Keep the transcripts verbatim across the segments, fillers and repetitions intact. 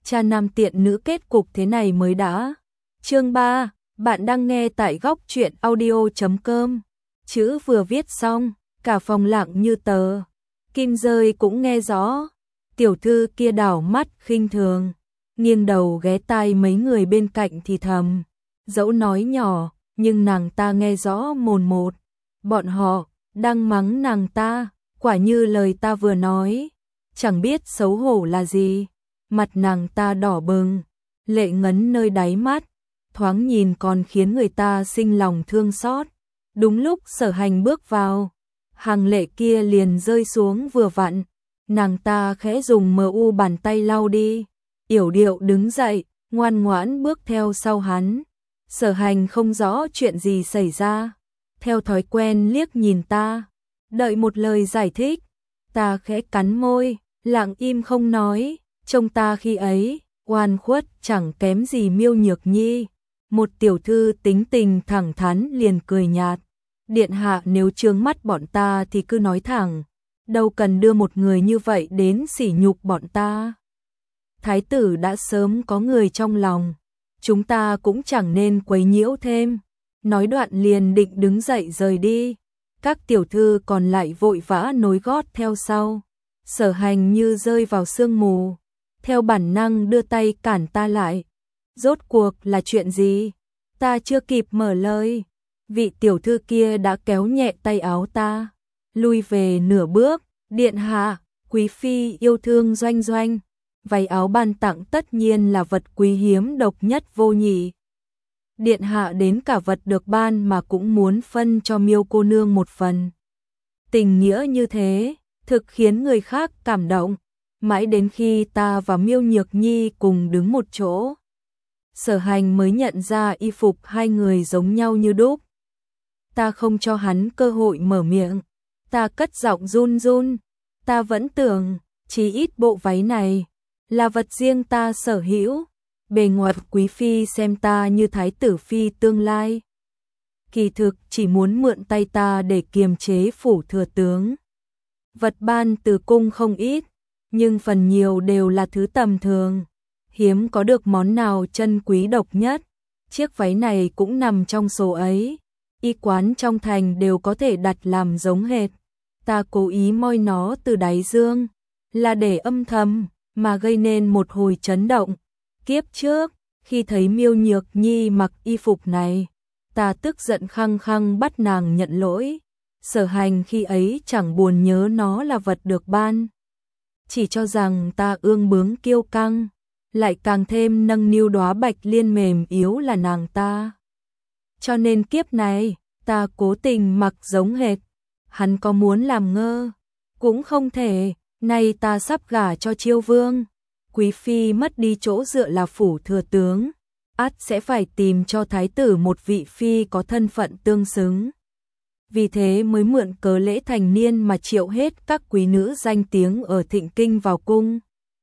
cha nam tiện nữ kết cục thế này mới đã. Chương ba, bạn đang nghe tại góc truyện audio chấm com. Chữ vừa viết xong, cả phòng lặng như tờ. Kim Dơi cũng nghe rõ. Tiểu thư kia đảo mắt khinh thường, nghiêng đầu ghé tai mấy người bên cạnh thì thầm. Dẫu nói nhỏ, nhưng nàng ta nghe rõ mồn một. Bọn họ đang mắng nàng ta, quả như lời ta vừa nói. Chẳng biết xấu hổ là gì. Mặt nàng ta đỏ bừng, lệ ngấn nơi đáy mắt, thoáng nhìn còn khiến người ta sinh lòng thương xót. Đúng lúc Sở Hành bước vào, hàng lệ kia liền rơi xuống vừa vặn. Nàng ta khẽ dùng mờ u bàn tay lau đi, yểu điệu đứng dậy, ngoan ngoãn bước theo sau hắn. Sở Hành không rõ chuyện gì xảy ra, theo thói quen liếc nhìn ta, đợi một lời giải thích. Ta khẽ cắn môi, lặng im không nói. Trông ta khi ấy, oan khuất chẳng kém gì Miêu Nhược Nhi. Một tiểu thư tính tình thẳng thắn liền cười nhạt. Điện hạ nếu chướng mắt bọn ta thì cứ nói thẳng, đâu cần đưa một người như vậy đến sỉ nhục bọn ta. Thái tử đã sớm có người trong lòng, chúng ta cũng chẳng nên quấy nhiễu thêm. Nói đoạn liền định đứng dậy rời đi. Các tiểu thư còn lại vội vã nối gót theo sau. Sở Hành như rơi vào sương mù, theo bản năng đưa tay cản ta lại. Rốt cuộc là chuyện gì? Ta chưa kịp mở lời, vị tiểu thư kia đã kéo nhẹ tay áo ta, lui về nửa bước. Điện hạ, quý phi yêu thương Doanh Doanh, váy áo ban tặng tất nhiên là vật quý hiếm độc nhất vô nhị. Điện hạ đến cả vật được ban mà cũng muốn phân cho Miêu cô nương một phần. Tình nghĩa như thế, thực khiến người khác cảm động. Mãi đến khi ta và Miêu Nhược Nhi cùng đứng một chỗ, Sở Hành mới nhận ra y phục hai người giống nhau như đúc. Ta không cho hắn cơ hội mở miệng, ta cất giọng run run. Ta vẫn tưởng, chỉ ít bộ váy này là vật riêng ta sở hữu. Bề ngoài quý phi xem ta như thái tử phi tương lai, kỳ thực chỉ muốn mượn tay ta để kiềm chế phủ thừa tướng. Vật ban từ cung không ít, nhưng phần nhiều đều là thứ tầm thường, hiếm có được món nào chân quý độc nhất. Chiếc váy này cũng nằm trong số ấy, y quán trong thành đều có thể đặt làm giống hệt. Ta cố ý moi nó từ đáy dương, là để âm thầm mà gây nên một hồi chấn động. Kiếp trước, khi thấy Miêu Nhược Nhi mặc y phục này, ta tức giận khăng khăng bắt nàng nhận lỗi. Sở Hành khi ấy chẳng buồn nhớ nó là vật được ban, chỉ cho rằng ta ương bướng kiêu căng, lại càng thêm nâng niu đóa bạch liên mềm yếu là nàng ta. Cho nên kiếp này, ta cố tình mặc giống hệt. Hắn có muốn làm ngơ cũng không thể. Nay ta sắp gả cho Chiêu Vương, quý phi mất đi chỗ dựa là phủ thừa tướng, ắt sẽ phải tìm cho thái tử một vị phi có thân phận tương xứng. Vì thế mới mượn cớ lễ thành niên mà triệu hết các quý nữ danh tiếng ở Thịnh Kinh vào cung.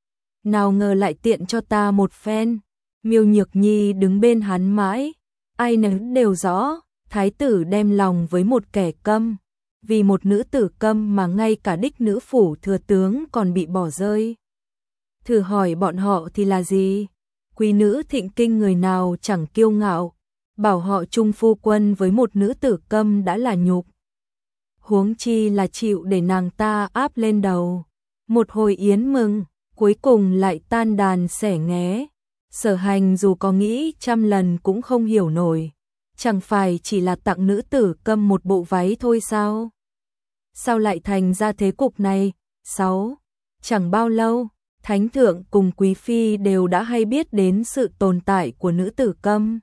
Nào ngờ lại tiện cho ta một phen. Miêu Nhược Nhi đứng bên hắn mãi, ai nấy đều rõ, thái tử đem lòng với một kẻ câm. Vì một nữ tử câm mà ngay cả đích nữ phủ thừa tướng còn bị bỏ rơi. Thử hỏi bọn họ thì là gì? Quý nữ Thịnh Kinh người nào chẳng kiêu ngạo, bảo họ chung phu quân với một nữ tử câm đã là nhục. Huống chi là chịu để nàng ta áp lên đầu. Một hồi yến mừng, cuối cùng lại tan đàn xẻ nghé. Sở Hành dù có nghĩ trăm lần cũng không hiểu nổi. Chẳng phải chỉ là tặng nữ tử câm một bộ váy thôi sao? Sao lại thành ra thế cục này? Sáu. Chẳng bao lâu, thánh thượng cùng quý phi đều đã hay biết đến sự tồn tại của nữ tử câm.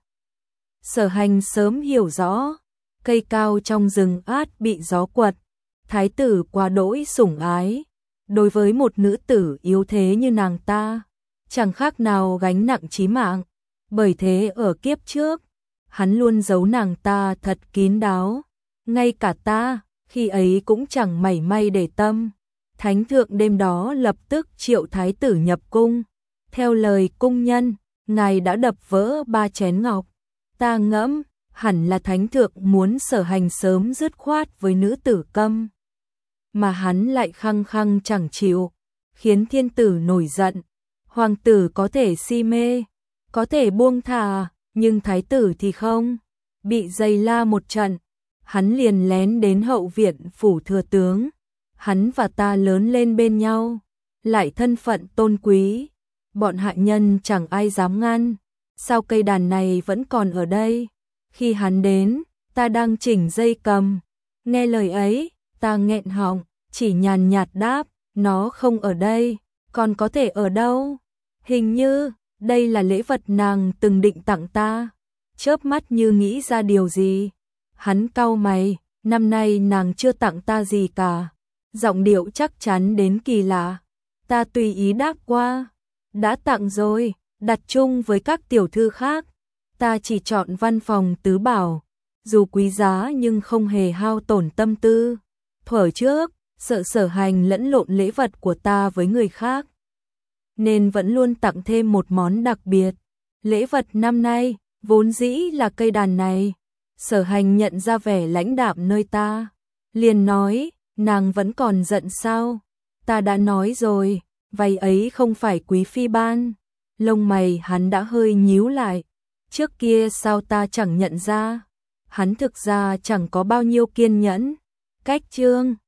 Sở Hành sớm hiểu rõ, cây cao trong rừng át bị gió quật, thái tử quá đỗi sủng ái. Đối với một nữ tử yếu thế như nàng ta, chẳng khác nào gánh nặng chí mạng. Bởi thế ở kiếp trước, hắn luôn giấu nàng ta thật kín đáo. Ngay cả ta, khi ấy cũng chẳng mảy may để tâm. Thánh thượng đêm đó lập tức triệu thái tử nhập cung. Theo lời cung nhân, ngài đã đập vỡ ba chén ngọc. Ta ngẫm, hẳn là thánh thượng muốn Sở Hành sớm dứt khoát với nữ tử câm. Mà hắn lại khăng khăng chẳng chịu, khiến thiên tử nổi giận. Hoàng tử có thể si mê, có thể buông thả, nhưng thái tử thì không. Bị giày la một trận, hắn liền lén đến hậu viện phủ thừa tướng. Hắn và ta lớn lên bên nhau, lại thân phận tôn quý, bọn hạ nhân chẳng ai dám ngăn. Sao cây đàn này vẫn còn ở đây? Khi hắn đến, ta đang chỉnh dây cầm. Nghe lời ấy, ta nghẹn họng, chỉ nhàn nhạt đáp, nó không ở đây, còn có thể ở đâu? Hình như, đây là lễ vật nàng từng định tặng ta. Chớp mắt như nghĩ ra điều gì. Hắn cau mày, năm nay nàng chưa tặng ta gì cả. Giọng điệu chắc chắn đến kỳ lạ. Ta tùy ý đáp qua. Đã tặng rồi, đặt chung với các tiểu thư khác. Ta chỉ chọn văn phòng tứ bảo. Dù quý giá nhưng không hề hao tổn tâm tư. Thuở trước, sợ Sở Hành lẫn lộn lễ vật của ta với người khác, nên vẫn luôn tặng thêm một món đặc biệt. Lễ vật năm nay, vốn dĩ là cây đàn này. Sở Hành nhận ra vẻ lãnh đạm nơi ta, liền nói, nàng vẫn còn giận sao? Ta đã nói rồi, váy ấy không phải quý phi ban. Lông mày hắn đã hơi nhíu lại. Trước kia sao ta chẳng nhận ra? Hắn thực ra chẳng có bao nhiêu kiên nhẫn. Cách chương